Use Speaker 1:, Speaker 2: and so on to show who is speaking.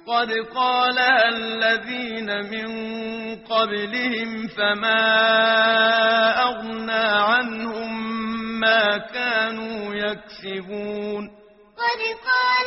Speaker 1: قد قالها الذين من قبلهم فما أغنى عنهم ما كانوا يكسبون. قد قال